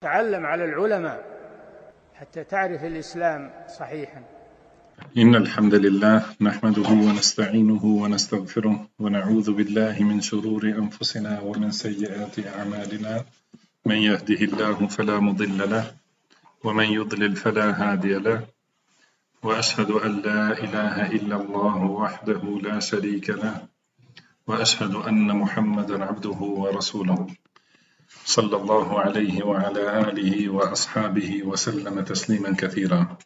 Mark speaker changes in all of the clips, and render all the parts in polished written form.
Speaker 1: تعلم على العلماء حتى تعرف الإسلام صحيحا.
Speaker 2: إن الحمد لله نحمده ونستعينه ونستغفره ونعوذ بالله من شرور أنفسنا ومن سيئات أعمالنا. من يهده الله فلا مضل له ومن يضلل فلا هادي له، وأشهد أن لا إله إلا الله وحده لا شريك له، وأشهد أن محمدا عبده ورسوله صلى الله عليه وعلى آله وأصحابه وسلم تسليما كثيرا.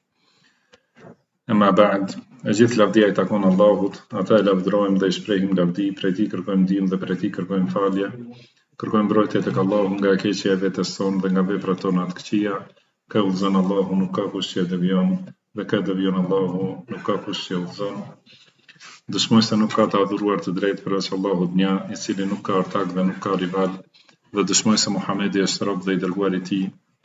Speaker 2: أما بعد, gjithë lavdia I takon Allahut, ata e lavdrojmë dhe I shprehim lavdi, prej Tij kërkojmë ndihmë dhe prej Tij kërkojmë falje, kërkojmë mbrojtje tek Allahu nga e keqja e vetes sonë dhe nga veprat tona të këqija. Ka udhëzon Allahu, nuk ka kush që devion, dhe ka devion Allahu, nuk ka kush që udhëzon. Dëshmoj se nuk ka të adhuruar të drejtë përveç Allahut një, I cili nuk ka ortak dhe nuk ka rival, dhe dëshmoj se Muhamedi është rob dhe I dërguari I Tij.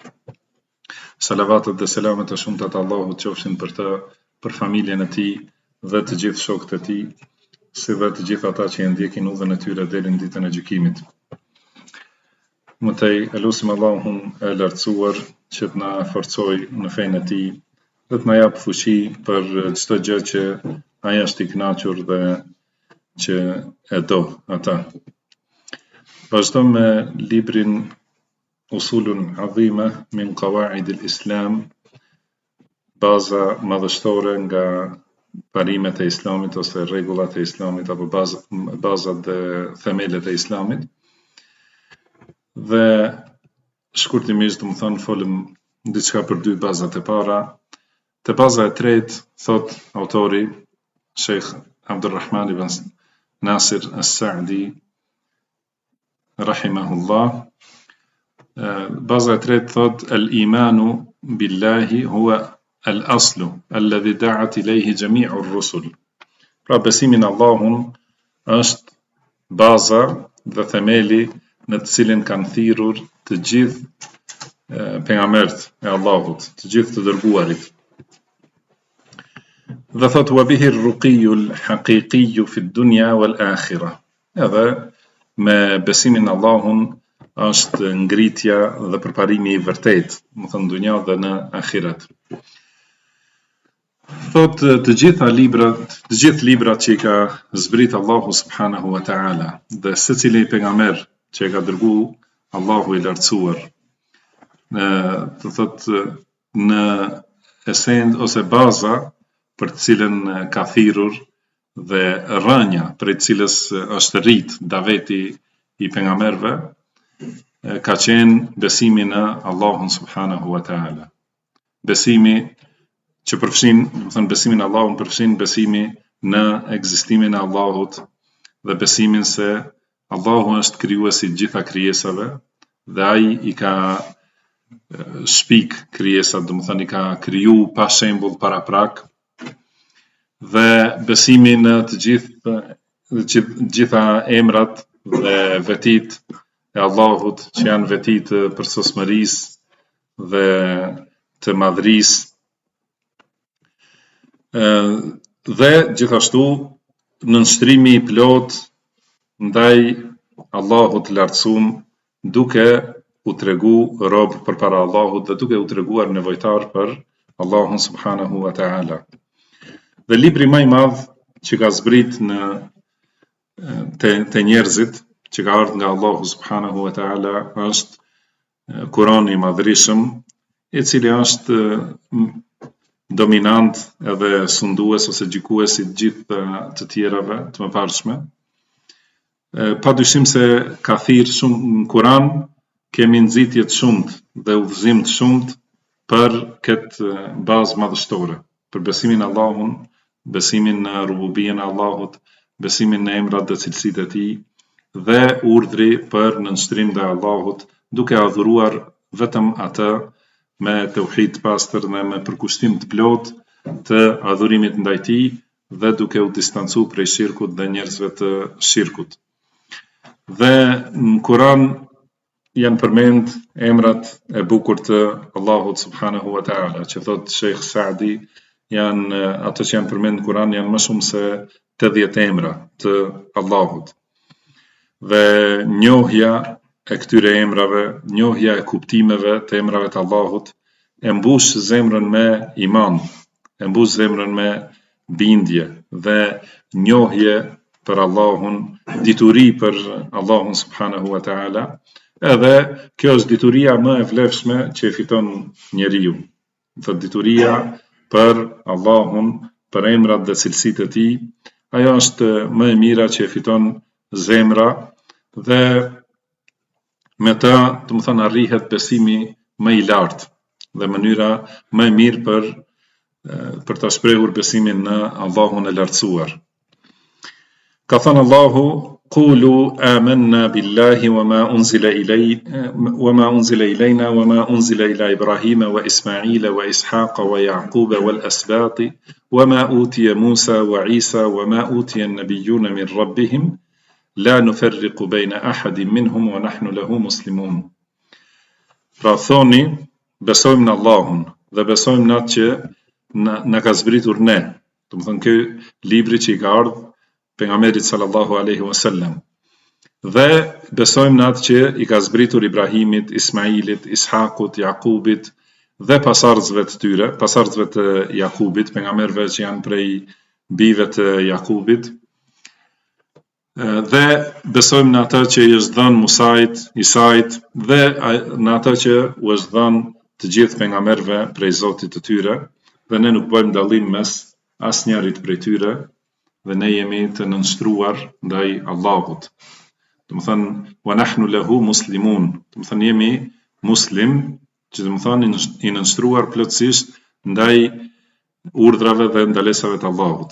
Speaker 2: Salavatet dhe selamet e shumta të Allahut qofshin për të, për familjen e tij dhe të gjithë shokët e tij, si dhe të gjithë ata që e ndjekin udhën e tyre deri në ditën e gjykimit. Mëtej elusim Allahun e lartësuar që të na forcoj në fenë e tij dhe të na jap fuqi për çdo gjë që ai është I kënaqur dhe që e do ata. Vazhdojmë me librin Usulun Adhime min Qawaid al-Islam, baza madhështore nga parimet e Islamit ose rregullat e Islamit apo bazat dhe themelet e Islamit. Dhe shkurtimisht do të them folëm diçka për dy bazat e para. Te baza e tretë thot autori Sheikh Abdulrahman ibn Nasir as-Sa'di rahimahullah. Baza e tretë thot al-imanu billahi huwa al-aslu alladhi da'at ilayhi jami'u ar-rusul. Pra besimi në Allahun është baza dhe themeli në të cilin kanë thirrur të gjithë pejgamberët e Allahut, të gjithë të dërguarit. Dhe thot wa bihi ar-ruqiyyu al-haqiqiyyu fi ad-dunya wal-akhirah. Edhe me besimin në Allahun është ngritja dhe përparimi I vërtet, më thënë dunja dhe në ahiret. Thot të gjithë librat që I ka zbrit Allahu subhanahu wa ta'ala dhe secili pejgamber që e ka dërgu Allahu I lartësuar, të thot në esencë ose baza për të cilën ka thirrur dhe rrënja për të cilës është rrit daveti I pejgamberëve, ka qenë besimi në Allahun subhanahu wa ta'ala. Besimi që përfshin, do të thënë besimin në Allahun përfshin besimi në ekzistimin e Allahut dhe besimin se Allahu është krijuesi I gjitha krijesave dhe ai I ka shpik krijesat, do të thënë I ka kriju pa shembull paraprak, dhe besimi në të gjitha emrat dhe vetit e Allahut që janë veti të përsosmërisë dhe të madhërisë, dhe gjithashtu nënshtrimi I plot ndaj Allahut lartësuar, duke u tregu rob përpara Allahut dhe duke u treguar nevojtar për Allahun subhanahu wa ta'ala. Dhe libri më I madh që ka zbrit në te njerëzit, që ka ardhur nga Allahu subhanahu wa ta'ala, është Kurani I madhërisëm, I cili është dominant edhe sundues ose gjykues I gjithë të tjerave të mëparshme. Padyshim se ka thirrë shumë në Kur'an, kemi nxitje të shumtë dhe udhëzim të shumtë për këtë bazë madhështore, për besimin në Allahun, besimin në rububien e Allahut, besimin në emrat dhe cilësitë e Tij, dhe urdhri për nënshtrim ndaj Allahut, duke adhuruar vetëm atë me tauhid të pastër dhe me përkushtim të plot të adhurimit ndaj Tij dhe duke u distancuar prej shirkut dhe njerëzve të shirkut. Dhe në Kur'an janë përmend emrat e bukur të Allahut subhanahu wa ta'ala, që thot Sheikh Sa'di, janë ato që janë përmend në Kur'an janë më shumë se 80 emra të Allahut. Dhe njohja e këtyre emrave, njohja e kuptimeve të emrave të Allahut, e mbush zemrën me iman, e mbush zemrën me bindje dhe njohje për Allahun, dituri për Allahun subhanahu wa ta'ala, edhe kjo është dituria më e vlefshme që e fiton njeriu. Thot dituria për Allahun, për emrat dhe cilësitë e tij, ajo është më e mira që e fiton zemra dhe me ta, do të thonë, arrihet besimi më i lartë dhe mënyra më e mirë për ta shprehur besimin në Allahun e lartësuar. Ka thënë Allahu: "Qulu amanna billahi wama unzila ilayna wama unzila ila Ibrahima wa Ismaila wa Ishaqa wa Yaquba wal asbati wama utiya Musa wa Isa wama utiya an-nabiyyuna min rabbihim la nufarriqu bayna ahadin minhum wa nahnu lahu muslimun." Pra thoni, besojmë në Allahun dhe besojmë në atë që na ka zbritur ne. Do të thonë ky libri që i ka ardhur pejgamberit sallallahu alaihi wasallam. Dhe besojmë në atë që i ka zbritur Ibrahimit, Ismailit, Ishakut, Jakubit dhe pasardhësve të tyre, pasardhësve të Jakubit, pejgamberëve që janë prej bijve të Jakubit. Dhe besojmë në atë që i është dhënë Musait, Isait dhe në atë që u është dhënë të gjithë pejgamberëve prej Zotit të tyre, dhe ne nuk bëjmë dallim mes asnjërit prej tyre dhe ne jemi të nënshtruar ndaj Allahut. Do të thënë wa nahnu lahu muslimun, do të thënë jemi muslim, që do të thënë i nënshtruar plotësisht ndaj urdhrave dhe ndalesave të Allahut.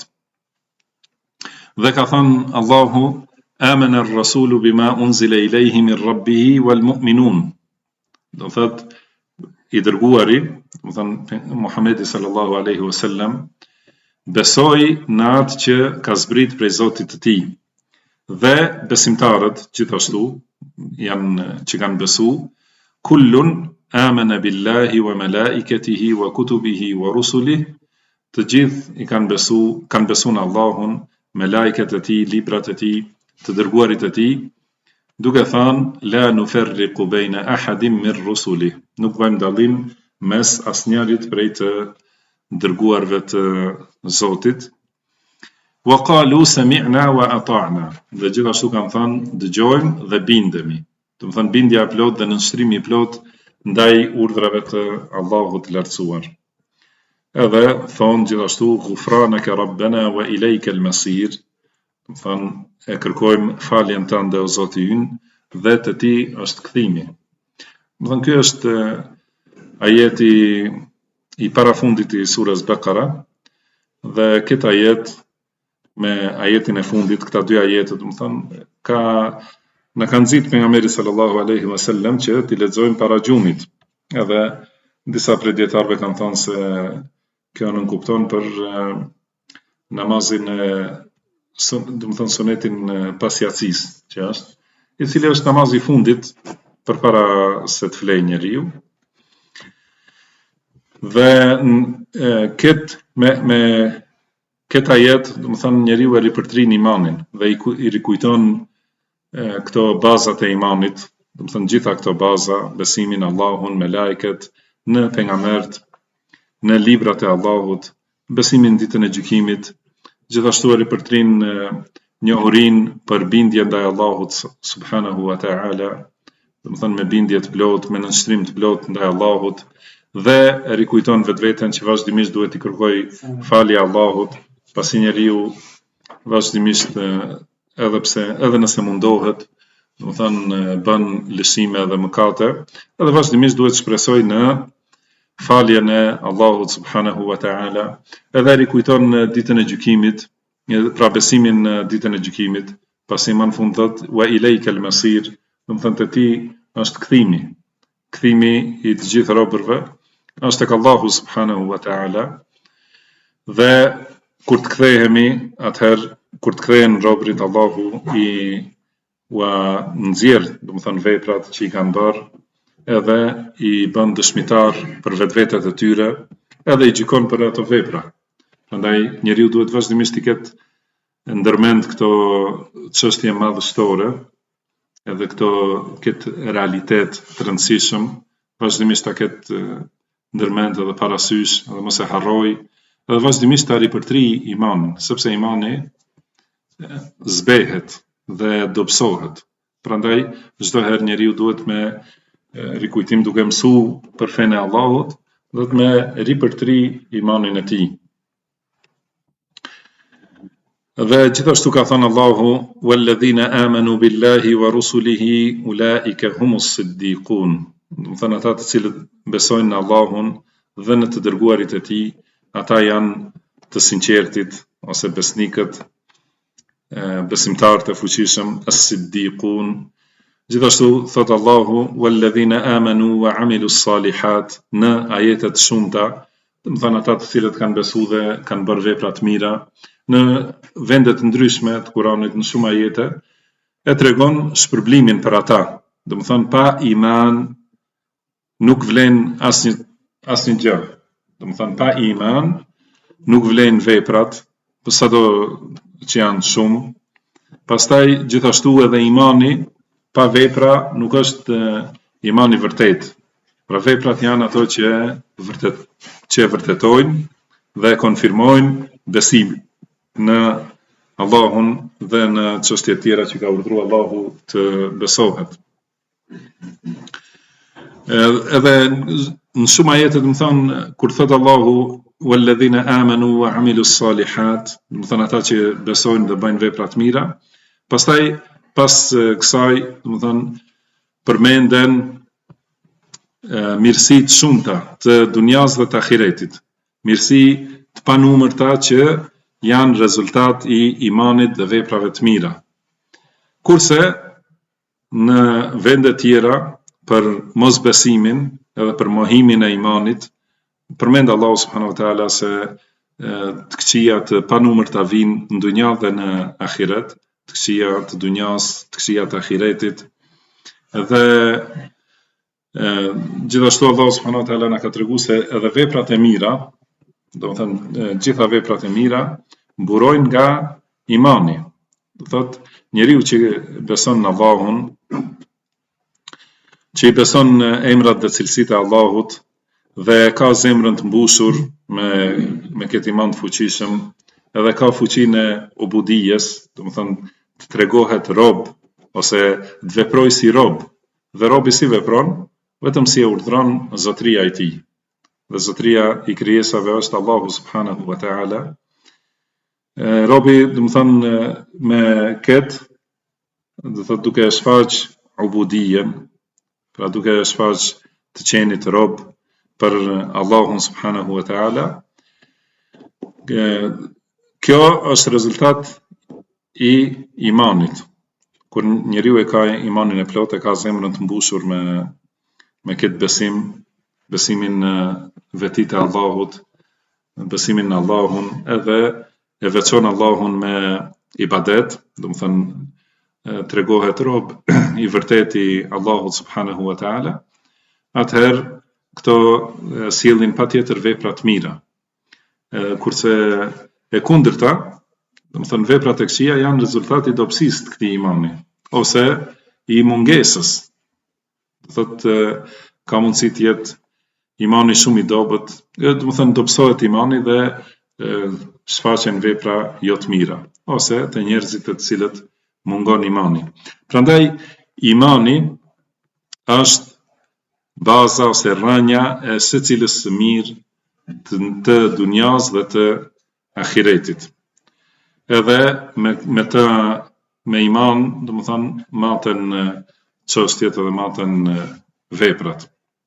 Speaker 2: Dhe ka thënë Allahu: "Amana ar-rasulu bima unzila ilayhi min rabbihi wal mu'minun." Do thotë i dërguari, do thënë Muhamedi sallallahu alaihi wasallam, besoi në atë që ka zbrit prej Zotit të tij. Dhe besimtarët gjithashtu janë që kanë besu, kullun amana billahi wa malaikatihi wa kutubihi wa rusulihi, të gjithë i kanë besu në Allahun, me lajket e tij, librat e tij, të dërguarit e tij, duke thënë la nufarriqu bayna ahadin min rusulihi, nuk bëjmë dallim mes asnjërit prej të dërguarve të Zotit. Wa qalu sami'na wa ata'na, dhe gjithashtu kanë thënë dëgjojmë dhe bindemi. Do të thënë bindja e plot dhe nënshtrimi i plot ndaj urdhrave të Allahut të lartësuar. Edhe thonë gjithashtu ghufranaka rabbana wa ilayka al-masir, do të thënë e kërkojmë faljen tënde o Zoti ynë dhe te ti është kthimi. Do të thënë ky është ajeti i parafundit i surës Bekara, dhe këtë ajet me ajetin e fundit, këta dy ajete, do të thënë, na kanë nxit pejgamberi sallallahu alaihi wasallam që t'i lexojmë para gjumit. Edhe disa prej dietarëve kanë thënë se kjo nuk kupton për namazin e, do të thënë sunetin pas jacis, që është, i cili është namazi i fundit përpara se të flejë njeriu. Dhe me këtë ajet, do të thënë njeriu e ripërtrin imanin dhe i rikujton këto bazat e imanit, do të thënë gjitha këto baza, besimin në Allahun, me lajket, në pejgamberët, në librat e Allahut, besimin në ditën e gjykimit, gjithashtu e ripërtrin njohurinë për bindje ndaj Allahut subhanahu wa ta'ala, do të thënë me bindje të plot, me nënshtrim të plot ndaj Allahut, dhe e rikujton vetveten që vazhdimisht duhet i kërkoj falje Allahut, pasi njeriu vazhdimisht edhe nëse mundohet, do të thënë bën lëshime dhe mëkate, edhe vazhdimisht duhet shpresoj në faljen e Allahut subhanahu wa ta'ala, edhe rikujton ditën e gjykimit, pra besimin në ditën e gjykimit, pasi më në fund thot wa ilayka al-masir, do të thënë te ti është kthimi i të gjithë robërve është tek Allahu subhanahu wa ta'ala, dhe kur të kthehemi, atëherë kur të kthehen robërit, Allahu i nxjerr, do të thënë veprat që i kanë bërë, edhe i bën dëshmitar për vetvetet e tyre, edhe i gjykon për ato vepra. Prandaj njeriu duhet vazhdimisht të ketë ndërmend këto çështje madhështore, edhe këtë realitet të rëndësishëm, vazhdimisht ta ketë ndërmend edhe parasysh, edhe mos e harroj, edhe vazhdimisht ta ripërtri imanin, sepse imani zbehet dhe dobësohet. Prandaj çdo herë njeriu duhet me rikujtim duke mësu për fenë e Allahut, dhe me ripërtri imanin e tij. Dhe gjithashtu ka thënë Allahu: "Walladhina amanu billahi wa rusulihi ulaika humus siddiqun." Do të thënë ata të cilët besojnë në Allahun dhe në të dërguarit e tij, ata janë të sinqertit ose besnikët, besimtarët e fuqishëm, as-siddiqun. Gjithashtu thot Allahu: "Walladhina amanu wa amilus salihat." Në ajetet shumëta, do të thënë ata të cilët kanë besuar dhe kanë bërë vepra të mira, në vendet ndryshme të Kuranit, në shumë ajete, e tregon shpërblimin për ata. Do të thënë pa iman nuk vlen asnjë gjë. Do të thënë pa iman nuk vlen veprat, për sado që janë shumë. Pastaj gjithashtu edhe imani pa vepra nuk është imani vërtet. Pra veprat janë ato që vërtetojnë dhe konfirmojnë besimin në Allahun dhe në çështjet tjera që ka urdhëruar Allahu të besohet. Edhe në shumë ajete, do të thonë, kur thot Allahu "Walladhina amanu wa amilus salihat", do të thonë ata që besojnë dhe bëjnë vepra të mira, pastaj pas kësaj, do të thonë, përmenden mirësitë shumëta të dunjas dhe të ahiretit, mirësi të panumërta që janë rezultat i imanit dhe veprave të mira. Kurse në vende tjera për mosbesimin edhe për mohimin e imanit, përmend Allahu subhanahu wa taala se të këqija të panumërta vinë në dunja dhe në ahiret, të këqija të dunjas, të këqija të ahiretit. Dhe gjithashtu Allahu subhanahu wa taala na ka treguar se edhe veprat e mira, do të thënë gjitha veprat e mira mburojnë nga imani. Do thotë njeriu që beson në Allahun, që i beson në emrat dhe cilësitë e Allahut dhe ka zemrën të mbushur me këtë iman të fuqishëm, edhe ka fuqinë e ubudijes, do të thënë të tregohet rob ose të veprojë si rob. Dhe robi si vepron? Vetëm si e urdhëron zotëria e tij. Dhe zotëria i krijesave është Allahu subhanahu wa taala. Robi, do të thënë, me këtë, do thotë duke shfaq ubudijen, pra duke shfaq të qenit rob për Allahun subhanahu wa taala. Kjo është rezultat i imanit. Kur njeriu e ka imanin e plotë, e ka zemrën të mbushur me këtë besim, besimin në vetit e Allahut, besimin në Allahun, edhe e veçon Allahun me ibadet, do të thënë tregohet rob i vërtet i Allahut subhanahu wa taala, atëherë këto sjellin patjetër vepra të mira. Kurse e kundërta, do të thënë veprat e këqija janë rezultati i dobësisë të këtij imani ose i mungesës. Do thotë ka mundësi të jetë imani shumë i dobët, do të thënë dobësohet imani dhe shfaqen vepra jo të mira, ose të njerëzit të cilët mungon imani. Prandaj imani është baza ose rrënja e secilës së mirë të dunjas dhe të ahiretit. Edhe me iman, do të thonë, maten çështjet edhe maten veprat.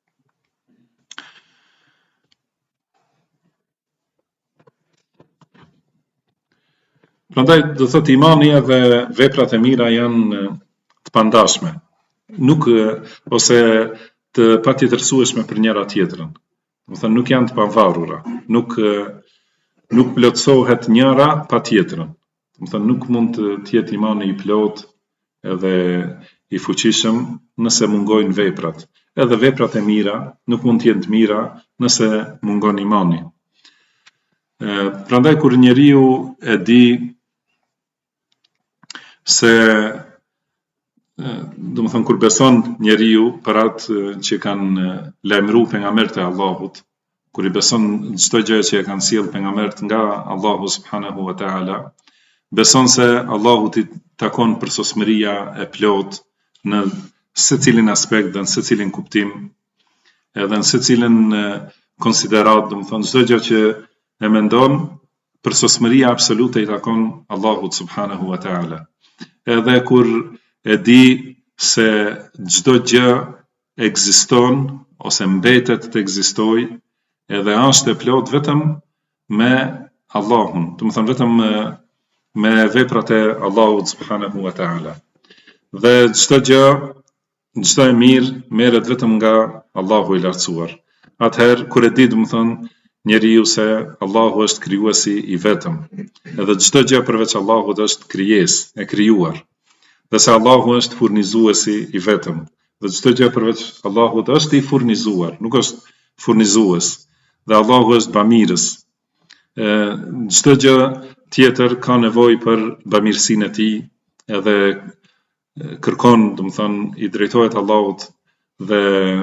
Speaker 2: Prandaj do thotë imani edhe veprat e mira janë të pandashme, nuk ose të patjetërsueshme për njëra tjetrën. Do thënë nuk janë të pavarura, nuk plotësohet njëra pa tjetrën. Do thënë nuk mund të jetë imani i plot edhe i fuqishëm nëse mungojnë veprat. Edhe veprat e mira nuk mund të jenë të mira nëse mungon imani. Prandaj kur njeriu e di se do të thënë kur beson njeriu për atë që kanë lajmëruar pejgamberët e Allahut, kur I beson çdo gjë që e kanë sjellë pejgamberët nga Allahu subhanahu wa taala, beson se Allahu I takon përsosmëria e plot në secilin aspekt dhe në secilin kuptim, edhe në secilin konsiderat, do të thonë çdo gjë që e mendon, përsosmëria absolute I takon Allahut subhanahu wa taala. Edhe kur e di se çdo gjë ekziston ose mbetet të ekzistojë, edhe është e plot vetëm me Allahun, do të thonë vetëm me veprat e Allahut subhanahu wa taala. Dhe çdo gjë, çdo e mirë merret vetëm nga Allahu I lartësuar. Atëherë kur e di, do të thonë njeriu se Allahu është krijuesi I vetëm, edhe çdo gjë përveç Allahut është krijesë e krijuar. Dhe se Allahu është furnizuesi I vetëm, dhe çdo gjë përveç Allahut është I furnizuar, nuk është furnizues. Dhe Allahu është bamirës. Çdo gjë tjetër ka nevojë për bamirësinë e tij, edhe kërkon, do të thonë, I drejtohet Allahut dhe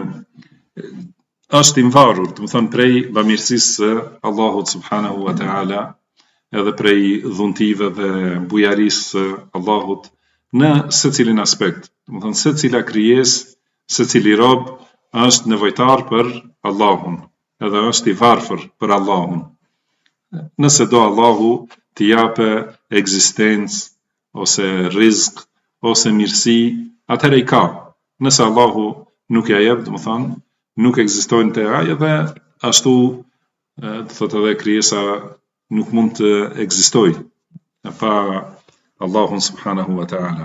Speaker 2: është I mvarur, do të thonë prej bamirësisë së Allahut subhanahu wa taala, edhe prej dhuntive dhe bujarisë së Allahut në secilin aspekt. Do të thonë secila krijesë, secili rob është nevojtar për Allahun, edhe është I varfër për Allahun. Nëse do Allahu t'i jape ekzistencë ose rizq ose mirësi, atëherë I ka. Nëse Allahu nuk ja jep, do të thonë, nuk ekzistojnë te ai dhe ashtu do thotë edhe krijesa nuk mund të ekzistojë pa Allahun subhanahu wa taala.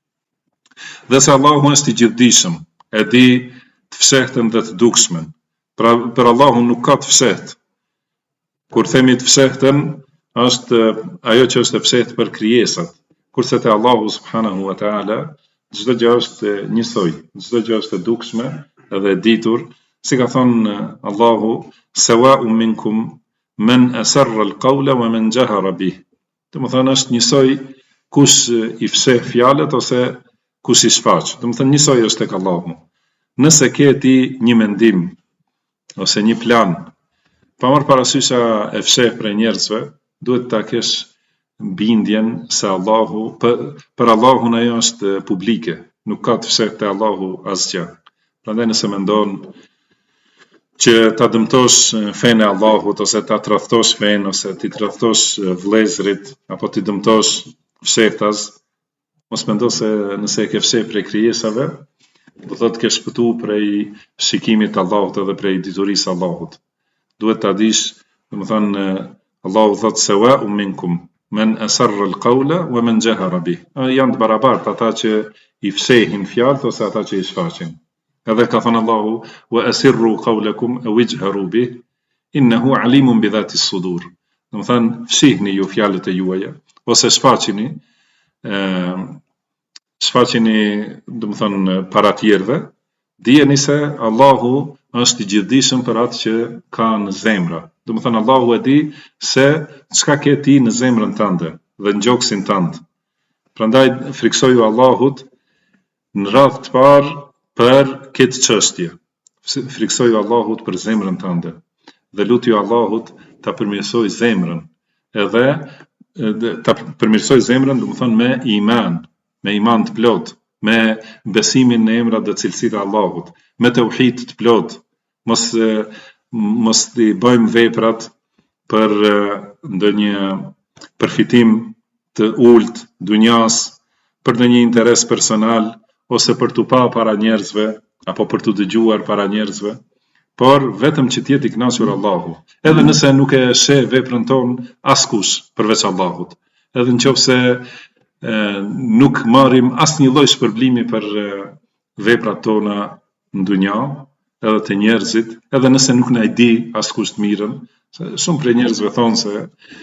Speaker 2: Dhe se Allahu është I gjithdijshëm, e di të fshehtën dhe të dukshmen. Pra për Allahun nuk ka të fshehtë. Kur themi të fshehtën, është ajo që është e fshehtë për krijesat. Kurse te Allahu subhanahu wa taala çdo gjë është njësoj, çdo gjë është e dukshme edhe e ditur, si ka thënë Allahu, sawa'un minkum man asarra al-qawla wa man jahara bih. Do të thonë është njësoj kush I fsheh fjalët ose kush I shfaq. Do të thonë njësoj është tek Allahu. Nëse ke ti një mendim ose një plan, pa marrë parasysh e fsheh prej njerëzve, duhet ta kesh bindjen se Allahu, për Allahun ajo është publike, nuk ka të fshehtë te Allahu asgjë. Prandaj nëse mendon që ta dëmtosh fenë e Allahut, ose ta tradhtosh fenë, ose ti tradhtosh vëllezërit, apo ti dëmtosh fshehtas, mos mendo se nëse e ke fsheh prej krijesave, do thotë ke shpëtu prej shikimit të Allahut edhe prej diturisë së Allahut. Duhet ta dish, do të thonë Allahu thotë sawa'un minkum men asarra al-qawla wa man jahara bih. Janë të barabartë ata që I fshehin fjalët ose ata që I shfaqin. Edhe ka thënë Allahu, wa asirru qawlakum aw ijharu bih, innahu alimun bi dhati as-sudur. Do të thonë fshihni ju fjalët e juaja ose shfaqini, do të thonë para tjerëve, dijeni se Allahu është I gjithdijshëm për atë që ka në zemra. Do të thënë Allahu e di se çka ke ti në zemrën tënde dhe në gjoksin tënd. Prandaj friksoju Allahut në radhë të parë për këtë çështje. Friksoju Allahut për zemrën tënde dhe lutju Allahut ta përmirësoj zemrën, edhe ta përmirësoj zemrën, do të thonë me iman të plot, me besimin në emrat dhe cilësitë e Allahut, me tauhid të plot. Mos I bëjmë veprat për ndonjë përfitim të ulët dunjas, për ndonjë interes personal, ose për t'u pa para njerëzve, apo për t'u dëgjuar para njerëzve, por vetëm që t'jeti I kënaqur Allahu. Edhe nëse nuk e sheh veprën tonë askush përveç Allahut. Edhe nëse nuk marrim asnjë lloj shpërblimi për veprat tona në dunja, edhe të njerëzit, edhe nëse nuk na I di askush të mirën, se shumë prej njerëzve thonë se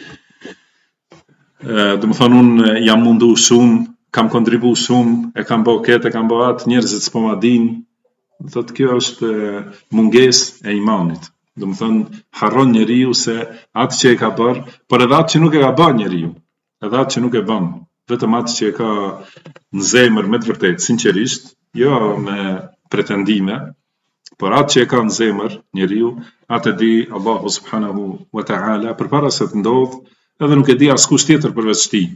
Speaker 2: do të thonë unë jam mundu shumë, kam kontribu shumë, e kam bë këtë, e kam bë atë, njerëzit s'po ma dinë. Thotë kjo është mungesë e imanit. Do të thonë harron njeriu se atë që e ka bërë, por edhe atë që nuk e ka bërë njeriu, edhe atë që nuk e bën. vetëm atë që e ka në zemër me të vërtetë, sinqerisht, jo me pretendime, por atë që e ka në zemër njeriu, atë e di Allahu subhanahu wa ta'ala përpara se të ndodh, edhe nuk e di askush tjetër përveç tij.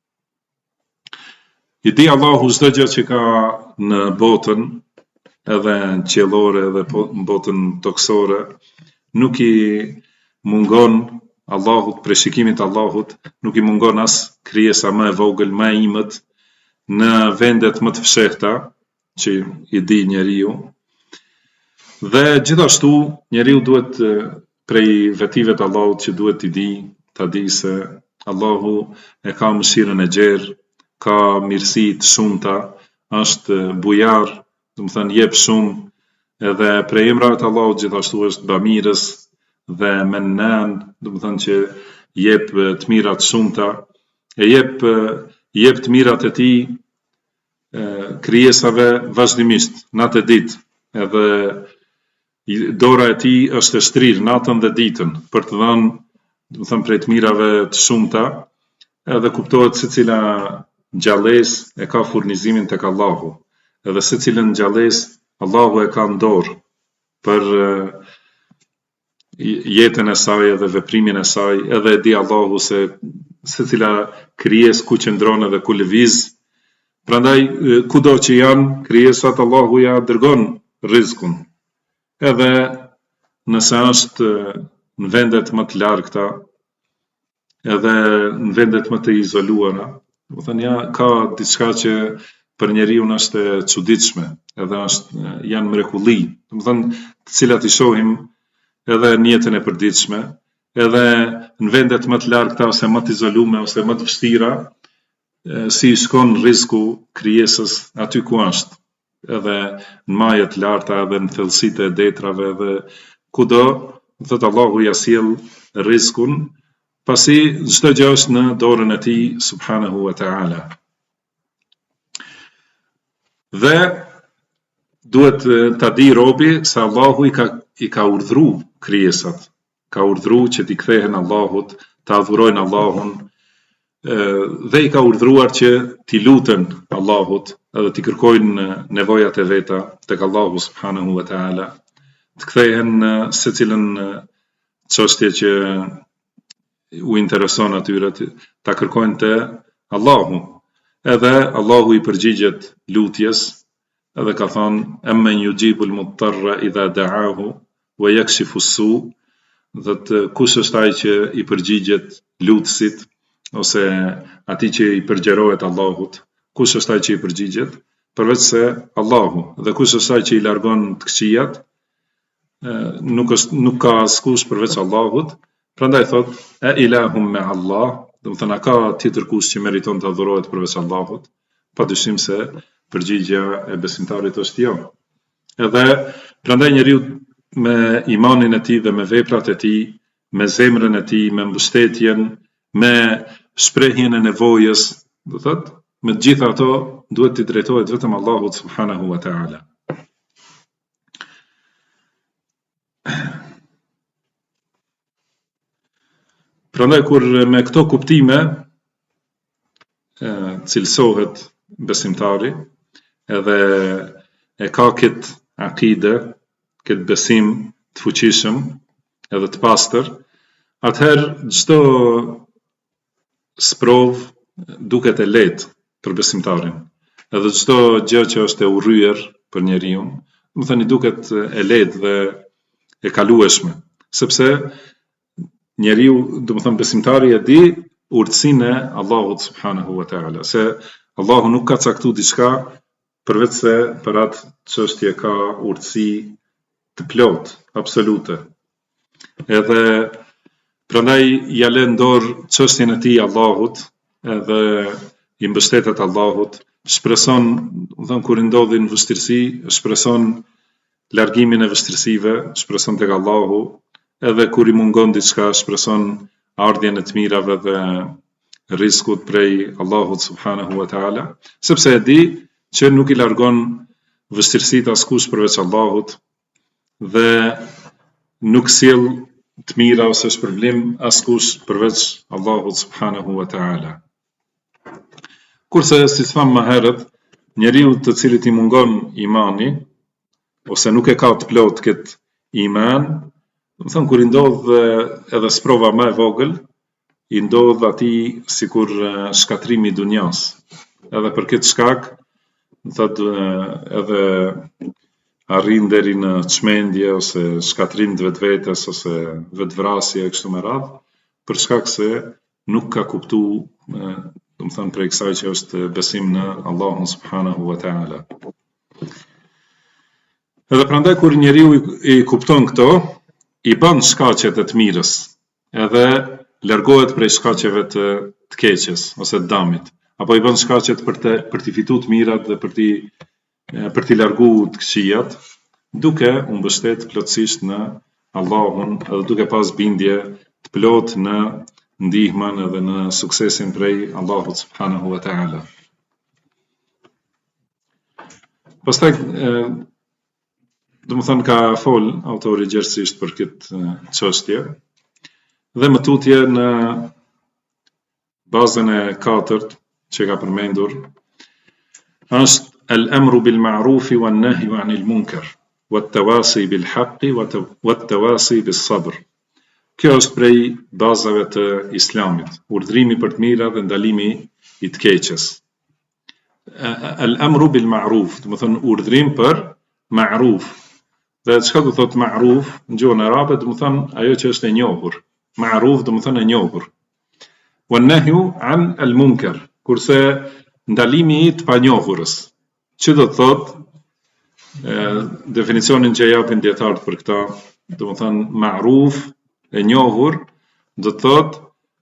Speaker 2: I di Allahu çdo gjë që ka në botën, edhe në qiellore edhe në botën toksore, nuk i mungon Allahut, prej shikimit të Allahut, nuk i mungon as krijesa më e vogël, më e imët, në vendet më të fshehta që i di njeriu. Dhe gjithashtu njeriu duhet prej vetive të Allahut që duhet t'i di, ta di se Allahu e ka mëshirën e gjerë, ka mirësi të shumta, është bujar, do të thënë jep shumë, edhe prej emrave të Allahut gjithashtu është bamirës dhe mennan, do të thënë që jep të mira të shumta, e jep të mirat e tij krijesave vazhdimisht, natë e ditë, edhe dora e tij është e shtrirë natën dhe ditën për të dhënë, do të thënë prej të mirave të shumta, edhe kuptohet secila gjallësë e ka furnizimin tek Allahu, edhe secilën gjallësë Allahu e ka në dorë për jetën e saj edhe veprimin e saj, edhe e di Allahu se secila krijesë ku qëndron edhe ku lëviz. Prandaj kudo që janë krijesat, Allahu ja dërgon rrezikun. Edhe nëse është në vendet më të largëta, edhe në vendet më të izoluara, do të thënë ja ka diçka që për njeriu është e çuditshme, edhe janë mrekulli, do të thënë të cilat i shohim edhe në jetën e përditshme, edhe në vendet më të largëta ose më të izolume ose më të vështira, si shkon rreziku krijesës aty ku është, edhe në majet larta, edhe në thellësitë e detrave, edhe kudo, thotë Allahu ja sjell rrezikun, pasi çdo gjë është në dorën e tij subhanahu wa ta'ala. Dhe duhet ta di robi se Allahu i ka urdhëruar krijesat, ka urdhëruar që t'i kthehen Allahut, ta adhurojnë Allahun, dhe i ka urdhëruar që t'i luten Allahut, edhe t'i kërkojnë nevojat e veta tek Allahu subhanahu wa ta'ala, të kthehen në secilën çështje që u intereson atyre, ta kërkojnë te Allahu. Edhe Allahu i përgjigjet lutjes, edhe ka thonë emmen yujibul mudtarra idha da'ahu wa yakshifu as-su, dhe kush është ai që i përgjigjet lutësit ose atij që i përgjerohet Allahut, kush është ai që i përgjigjet përveç se Allahu, dhe kush është ai që i largon të këqijat, nuk ka askush përveç Allahut. Prandaj thot e ilahum me Allah, do të thënë ka tjetër kush që meriton të adhurohet përveç Allahut, padyshim se përgjigja e besimtarit është jo. Edhe prandaj njeriu me imanin e tij dhe me veprat e tij, me zemrën e tij, me mbështetjen, me shprehjen e nevojës, do thot, me të gjitha ato duhet të drejtohet vetëm Allahut subhanahu wa ta'ala. Prandaj kur me këto kuptime cilësohet besimtari, edhe e ka këtë akide, këtë besim të fuqishëm edhe të pastër, atëherë çdo sprov duket e lehtë për besimtarin. Edhe çdo gjë që është e urryer për njeriu, do të thënë duket e lehtë dhe e kalueshme, sepse njeriu, do të thënë besimtari e di urtësinë e Allahut subhanahu wa ta'ala, se Allahu nuk ka caktuar diçka përveç se për atë çështje ka urtësi të plot, absolute. Edhe prandaj ja lën dorë çështjen e tij Allahut, edhe i mbështetet Allahut, shpreson, do të thënë kur i ndodhin vështirësi, shpreson largimin e vështirësive, shpreson tek Allahu, edhe kur i mungon diçka, shpreson ardhjen e të mirave dhe rrezikut prej Allahut subhanahu wa ta'ala, sepse e di që nuk i largon vështirësitë askush përveç Allahut, dhe nuk sjell të mira ose shpërblim askush përveç Allahut subhanahu wa ta'ala. Kurse si thamë më herët, njeriu të cilit i mungon imani ose nuk e ka të plot këtë iman, do të thonë kur i ndodh edhe sprova më e vogël, i ndodh atij sikur shkatrimi i dunjas. Edhe për këtë shkak, thotë edhe arrin deri në çmendje ose shkatrim të vetvetes ose vetvrasje kështu me radhë, për shkak se nuk ka kuptuar, do të thonë prej kësaj që është besim në Allahun subhanahu wa taala. Edhe prandaj kur njeriu i kupton këto, i bën shkaqet e të mirës, edhe largohet prej shkaqeve të keqes ose të damit, apo i bën shkaqet për të fituar të mirat dhe për t'i larguar të këqijat, duke u mbështet plotësisht në Allahun edhe duke pas bindje të plot në ndihmën edhe në suksesin prej Allahut subhanahu wa taala. Pastaj do të thonë ka fol autori gjerësisht për këtë çështje dhe më tutje në bazën e 4 që ka përmendur është al-amru bil ma'rufi wan nahyu 'anil munkar wat tawasi bil haqqi wat tawasi bis sabr. Kjo është prej bazave të Islamit, urdhrimi për të mira dhe ndalimi i të keqes. Al-amru bil ma'ruf, do të thonë urdhrim për ma'ruf. Dhe çka do thotë ma'ruf në gjuhën arabe, do të thonë ajo që është e njohur. Ma'ruf do të thonë e njohur. Wan nahyu 'an al-munkar, kurse ndalimi i të panjohurës. Që do të thotë definicionin që japin dietarët për këtë, do të thonë ma'ruf e njohur, do të thotë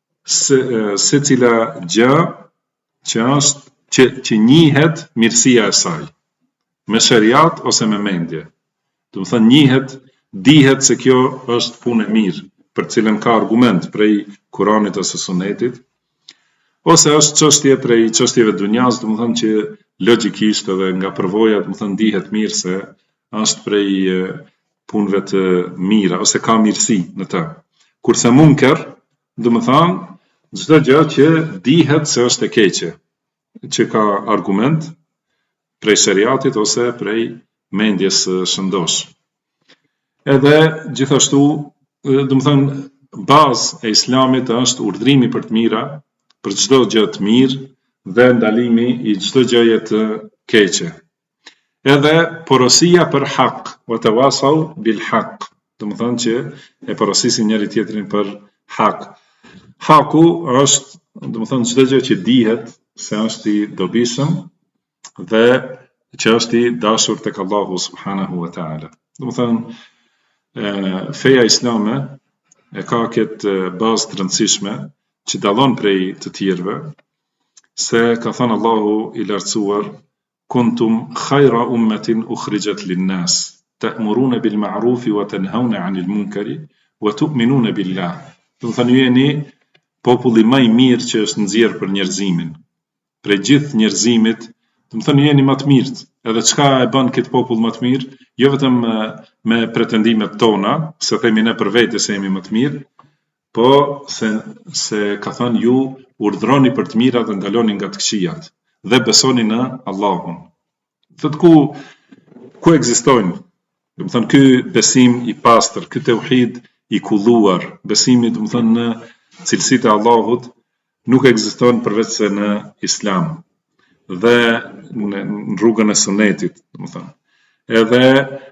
Speaker 2: secila gjë që është që njihet mirësia e saj, me shariat ose me mendje. Do të thonë njihet, dihet se kjo është punë e mirë, për cilën ka argument prej Kuranit ose Sunetit, ose është çështje prej çështjeve dunjas, do të thonë që logjikisht edhe nga përvoja, do të thonë dihet mirë se është prej punëve të mira ose ka mirësi në të. Kurse munker, do të thonë çdo gjë që dihet se është e keqe, që ka argument prej shariatit ose prej mendjes shëndosh. Edhe gjithashtu, do të thonë bazë e Islamit është urdhrimi për të mira, për çdo gjë të mirë dhe ndalimi i çdo gjëje të keqe. Edhe porosia për hak, wa tawasau bil hak, do të thonë që e porosisin njëri tjetrin për hak. Haku është, do të thonë çdo gjë që dihet se është i dobishëm dhe që është i dashur tek Allahu subhanahu wa taala. Do të thonë feja islame e ka këtë bazë të rëndësishme që dallon prej të tjerëve, se ka thënë Allahu i lartësuar: kuntum khayra ummatin ukhrijat lin-nas ta'muruna bil ma'rufi wa tanhauna 'anil munkari wa tu'minuna billah. Do të thonë jeni populli më i mirë që është nxjerrë për njerëzimin. Prej gjithë njerëzimit, do të thonë jeni më të mirët. Edhe çka e bën këtë popull më të mirë, jo vetëm me pretendimet tona, se themi ne për vete se jemi më të mirë, po se ka thënë ju urdhroni për të mirat dhe ndaloni nga të këqijat dhe besoni në Allahun. Thot ku ekzistojnë? Do të thonë ky besim i pastër, ky tauhid i kulluar, besimi do të thonë në cilësitë e Allahut nuk ekziston përveç se në Islam dhe në rrugën e Sunetit, do të thonë. Edhe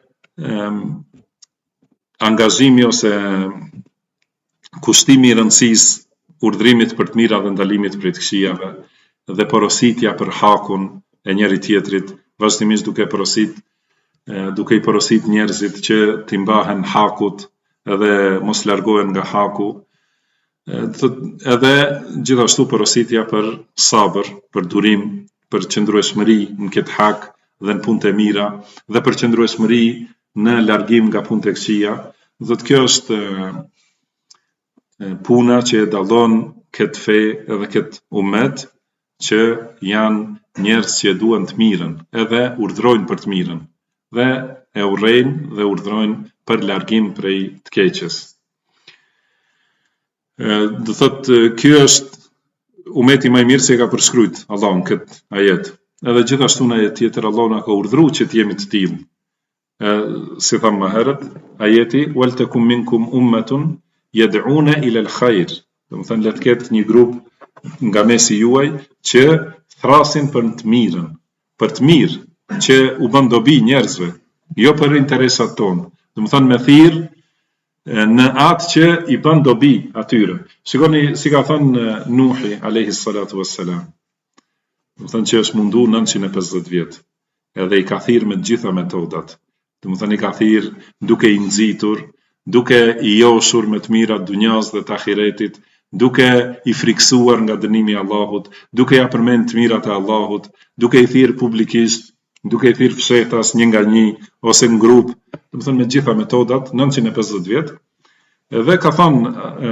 Speaker 2: angazhimi ose kushtimi i rëndësisë urdhrimit për të mira dhe ndalimit prej të këqijave dhe porositja për hakun e njëri tjetrit, vazhdimisht duke i porosit njerëzit që t'i mbahen hakut edhe mos largohen nga haku, edhe gjithashtu porositja për sabër, për durim, për qëndrueshmëri në këtë hak dhe në punët e mira dhe për qëndrueshmëri në largim nga punët e këqija. Dhe kjo është puna që e dallon këtë fe edhe këtë umet, që janë njerëz që duan të mirën, edhe urdhrojnë për të mirën, dhe e urrejnë dhe urdhrojnë për largim prej të keqes. Do thotë ky është umeti më i mirë se ka përshkruajt Allahun këtë ajet. Edhe gjithashtu në ajet tjetër Allahu na ka urdhëruar që të jemi të tillë. Si thamë më herët, ajeti wal takum minkum ummatun yad'una ila al-khair. Do të thënë le të ketë një grup nga mesi juaj që thrasin për të mirën, për të mirë që u bën dobi njerëzve, jo për interesat tonë. Do të thënë me thirr në atë që i bën dobi atyre. Shikoni si ka thënë Nuhi alayhi salatu wassalam. Do të thënë që është mundu 950 vjet. Edhe i ka thirr me të gjitha metodat. Do të thënë i ka thirr duke i nxitur, duke i joshur me të mirat dunjas dhe të ahiretit, duke i friksuar nga dënimi i Allahut, duke ja përmend të mirat e Allahut, duke i thirr publikisht, duke i thirr fshetas një nga një ose në grup, do të thënë me gjitha metodat 950 vjet. Dhe ka thënë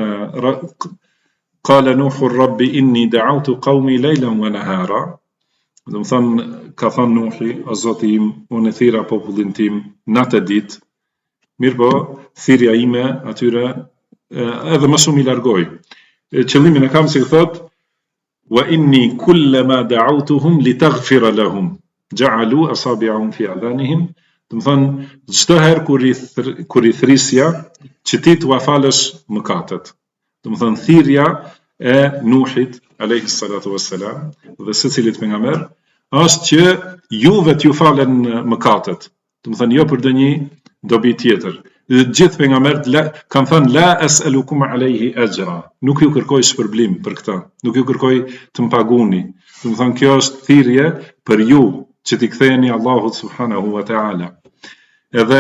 Speaker 2: qala Nuhu rabbi inni da'awtu qaumi laylan wa nahara. Do të thënë ka thënë Nuhi, o Zoti im, unë thira popullin tim natë e ditë. Mirë thirrja ime atyre edhe më shumë i largoj. Qëllimin e kam si thot wa inni kullama da'awtuhum litaghfira lahum ja'alu asabi'ahum fi adhanihim. Do të thënë çdo herë kur i thrisja që ti t'ua falësh mëkatet. Do të thënë thirrja e Nuhit alayhi salatu wassalam dhe secilit pejgamber është që juve t'ju falen mëkatet. Do të thënë jo për ndonjë dobi tjetër. Dhe të gjithë pejgamberët kanë thënë la as'alukum alayhi ajra. Nuk ju kërkoj shpërblim për këtë. Nuk ju kërkoj të më paguni. Do të thënë kjo është thirrje për ju që t'i ktheheni Allahut subhanahu wa ta'ala. Edhe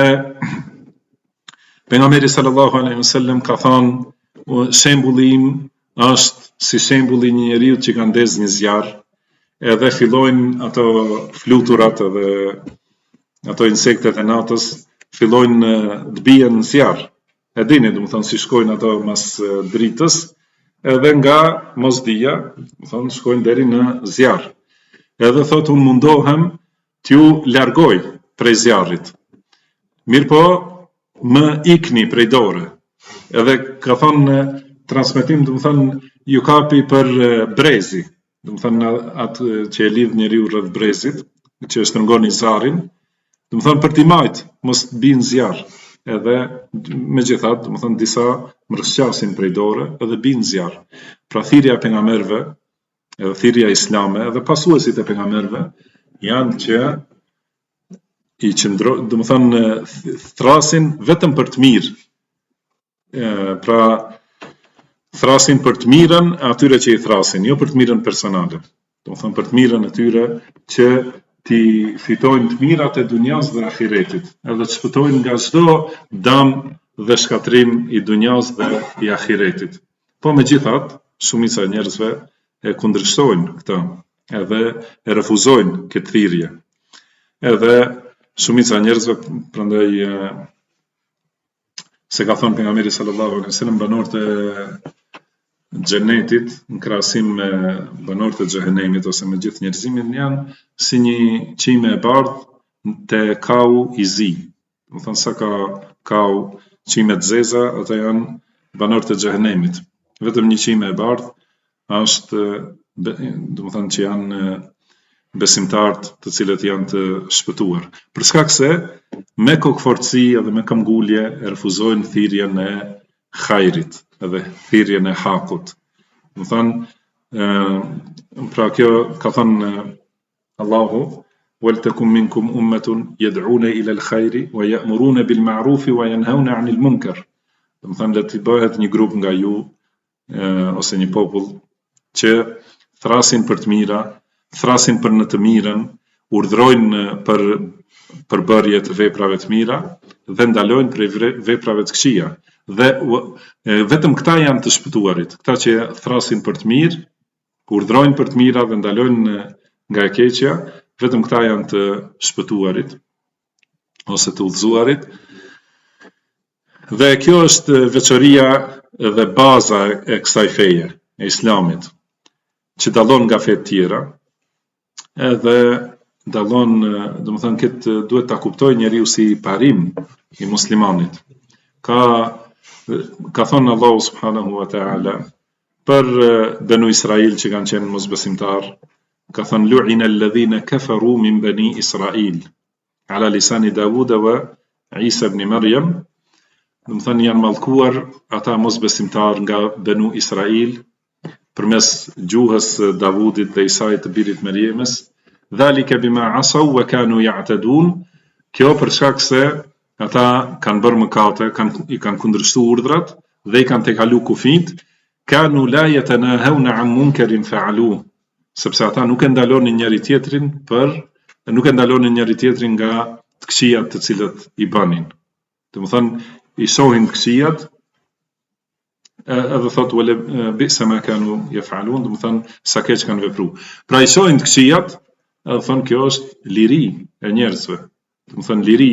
Speaker 2: pejgamberi sallallahu alaihi wasallam ka thënë shembulli im është si shembulli një njeriu që ka ndez një zjarr, edhe fillojnë ato fluturat edhe ato insektet e natës fillojnë të bien në zjarr. E dini, do të thonë si shkojnë ato mas dritës, edhe nga mosdia, do të thonë shkojnë deri në zjarr. Edhe thotë unë mundohem t'ju largoj prej zjarrit. Mirë më ikni prej dore. Edhe ka thonë transmetim, do të thonë ju kapi për brezi. Do të thënë atë që e lidh njeriu rreth brezit, që e shtrëngon zarin, do të thënë për t'i majt, mos të bin zjarr. Edhe megjithatë, do të thënë disa mrëshqasin prej dore edhe bin zjarr. Pra thirrja e pejgamberëve, edhe thirrja islame, edhe pasuesit e pejgamberëve janë që i qëndrojnë, do të thënë thrasin vetëm për të mirë. Pra thrasin për të mirën atyre që i thrasin, jo për të mirën personale. Do të thënë për të mirën atyre që ti fitojnë të mirat e dunjas dhe ahiretit, edhe të shpëtojnë nga çdo dëm dhe shkatrim i dunjas dhe i ahiretit. Po megjithatë, shumica e njerëzve e kundërshtojnë këtë, edhe e refuzojnë këtë thirrje. Edhe shumica e njerëzve prandaj se ka thënë pejgamberi sallallahu alaihi wasallam banorët e xhenetit në krahasim me banorët e xhehenemit ose me gjithë njerëzimin janë si një çime e bardhë te kau i zi. Do të thonë sa ka kau çime të zeza, ata janë banorët e xhehenemit. Vetëm një çime e bardhë është, do të thonë që janë besimtarët të cilët janë të shpëtuar. Për shkak se me kokëfortësi edhe me këmbgulje e refuzojnë thirrjen e hajrit edhe thirrjen e hakut. Do të thonë, pra kjo ka thënë Allahu wal takum minkum ummatun yad'una ila al-khairi wa ya'muruna bil ma'rufi wa yanhauna 'anil munkar. Do të thonë le të bëhet një grup nga ju ose një popull që thrasin për të mira, thrasin për në të mirën, urdhrojnë për bërje të veprave të mira dhe ndalojnë prej veprave të këqija. Dhe vetëm këta janë të shpëtuarit, këta që thrasin për të mirë, urdhrojnë për të mira dhe ndalojnë nga e keqja, vetëm këta janë të shpëtuarit ose të udhëzuarit. Dhe kjo është veçoria dhe baza e kësaj feje, e islamit, që dallon nga fetë tjera, edhe dallon, do të thënë këtë duhet ta kuptoj njeriu si parim i muslimanit. Ka thënë Allahu subhanahu wa ta'ala për Banu Israil që kanë qenë mosbesimtar, ka thënë lu'ina alladhina kafaru min bani Israil ala lisani Dawud wa Isa ibn Maryam, do të thënë janë mallkuar ata mosbesimtar nga Banu Israil përmes gjuhës Davudit dhe Isait të birit Maryamës, dhalika bima asaw wa kanu ya'tadun, kjo për shkak se ata kanë bërë mëkate, i kanë kundërshtuar urdhrat dhe i kanë tejkalu kufit, kanu la yatanahawna an munkarin fa'alu, sepse ata nuk e ndalonin njëri tjetrin nga të këqijat të cilët i banin. Do të thënë i shohin të këqijat, edhe thot wala bi'sa ma kanu yaf'alun, do të thënë sa keq kanë vepruar. Pra i shohin të këqijat, edhe thon kjo është liri e njerëzve. Do të thënë liri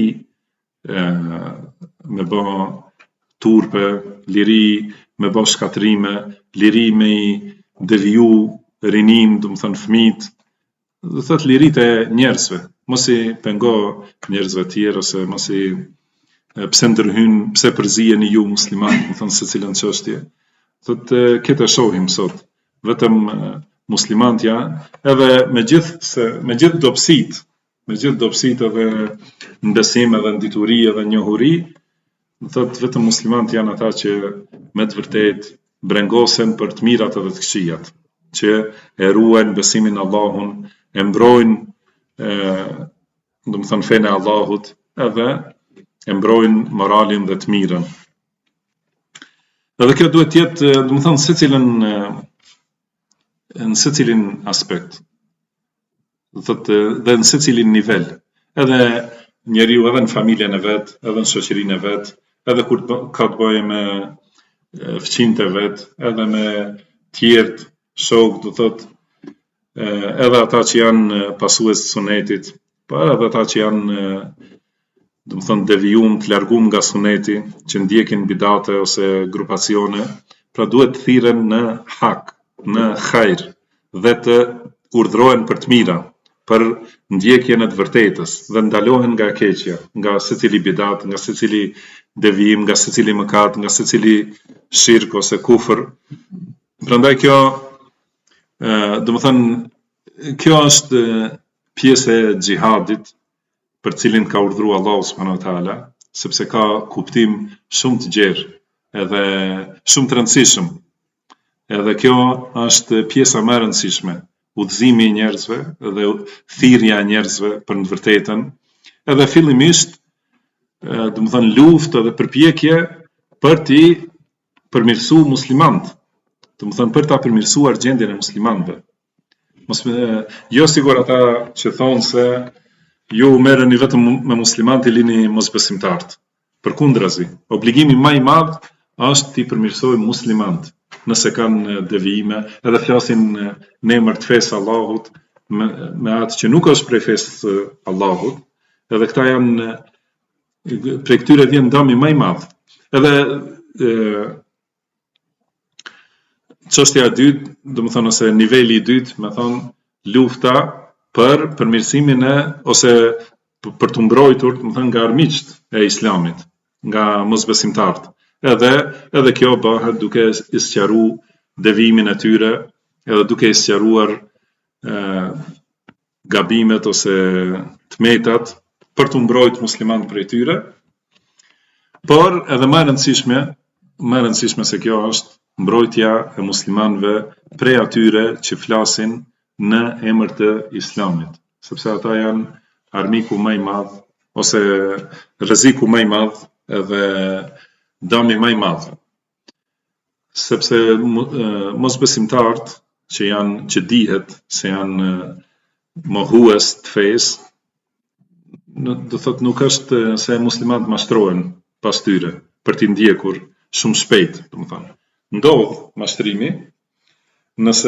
Speaker 2: me bë turpe, liri me bë shkatrime, liri me i deviju rinin, do të thënë fëmijët, do thot lirit e njerëzve. Mos i pengo njerëzve tjerë ose mos i pse përzijeni ju musliman, do thënë se cilën çështje. Thot këtë shohim sot, vetëm muslimanët edhe me gjithë dobësitë edhe në besim edhe në dituri edhe njohuri, thot vetëm muslimanët janë ata që me të vërtet brengosen për të mirat edhe të këqijat, që e ruajnë besimin në Allahun, e mbrojnë do të thënë fenë e Allahut, edhe e mbrojnë moralin dhe të mirën. Edhe kjo duhet të jetë, do të thënë në secilin aspekt, dhe në secilin nivel, edhe njeriu edhe në familjen e vet, edhe në shoqërinë e vet, edhe kur ka të bëjë me fëmijët e vet, edhe me tjerë shok, do thotë edhe ata që janë pasues të sunetit, por edhe ata që janë do të thënë devijum, të largum nga suneti, që ndjekin bidate ose grupacione, pra duhet të thirren në hak, në hajr, dhe të urdhrohen për të mira, për ndjekjen e të vërtetës, dhe ndalohen nga keqja, nga secili bidat, nga secili devijim, nga secili mëkat, nga secili shirk ose kufër. Prandaj kjo, do të thënë, kjo është pjesë e xhihadit, për cilin ka urdhëruar Allahu subhanahu wa taala, sepse ka kuptim shumë të gjerë, edhe shumë të rëndësishëm. Edhe kjo është pjesa më e rëndësishme, udhëzimi i njerëzve dhe thirrja e njerëzve për në të vërtetën, edhe fillimisht, do të thënë luftë dhe përpjekje për të përmirësuar muslimanët, do të thënë për ta përmirësuar gjendjen e muslimanëve. Jo sigur ata që thonë se ju merreni vetëm me muslimanët, lini mosbesimtarët. Përkundrazi, obligimi më i madh është t'i përmirësojmë muslimanët, nëse kanë devijime, edhe flasin në emër të fesë Allahut, me atë që nuk është prej fesë Allahut, edhe këta janë, prej këtyre vjen dëmi më i madh. Edhe çështja e dytë, domethënë ose niveli i dytë, më thon lufta për përmirësimin ose për të mbrojtur, domethënë nga armiqt e Islamit, nga mosbesimtarët. Edhe kjo bëhet duke i sqaruar devimin e tyre, edhe duke i sqaruar gabimet ose tmetat për të mbrojtur muslimanët prej tyre. Por edhe më e rëndësishme se kjo është mbrojtja e muslimanëve prej atyre që flasin në emër të Islamit, sepse ata janë armiku më i madh ose rreziku më i madh edhe dëmi më i madh. Sepse mosbesimtarët që dihet se janë mohues të fesë, do thotë nuk është se muslimanët mashtrohen pas tyre për t'i ndjekur shumë shpejt, domethënë. Ndodh mashtrimi nëse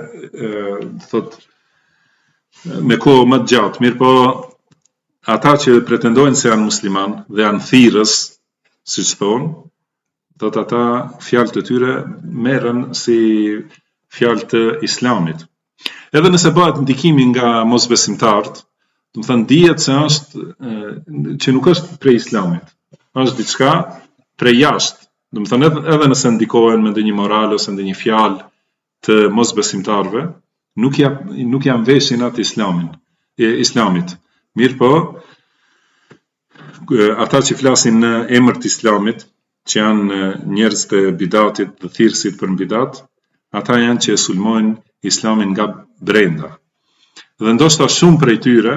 Speaker 2: thotë me kohë më të gjatë, mirë po ata që pretendojnë se janë musliman dhe janë thirrës, siç thonë, thotë ata fjalët e tyre merren si fjalë të Islamit. Edhe nëse bëhet ndikimi nga mosbesimtarët, do të thënë dihet se është që nuk është prej Islamit, është diçka prej jashtë, Do të thonë edhe nëse ndikohen me ndonjë moral ose ndonjë fjalë të mosbesimtarëve, nuk janë veshin atë islamit. Mirë po, ata që flasin në emër të islamit, që janë njerëz të bidatit dhe thirrësit për bidat, ata janë që e sulmojnë islamin nga brenda. Dhe ndoshta shumë prej tyre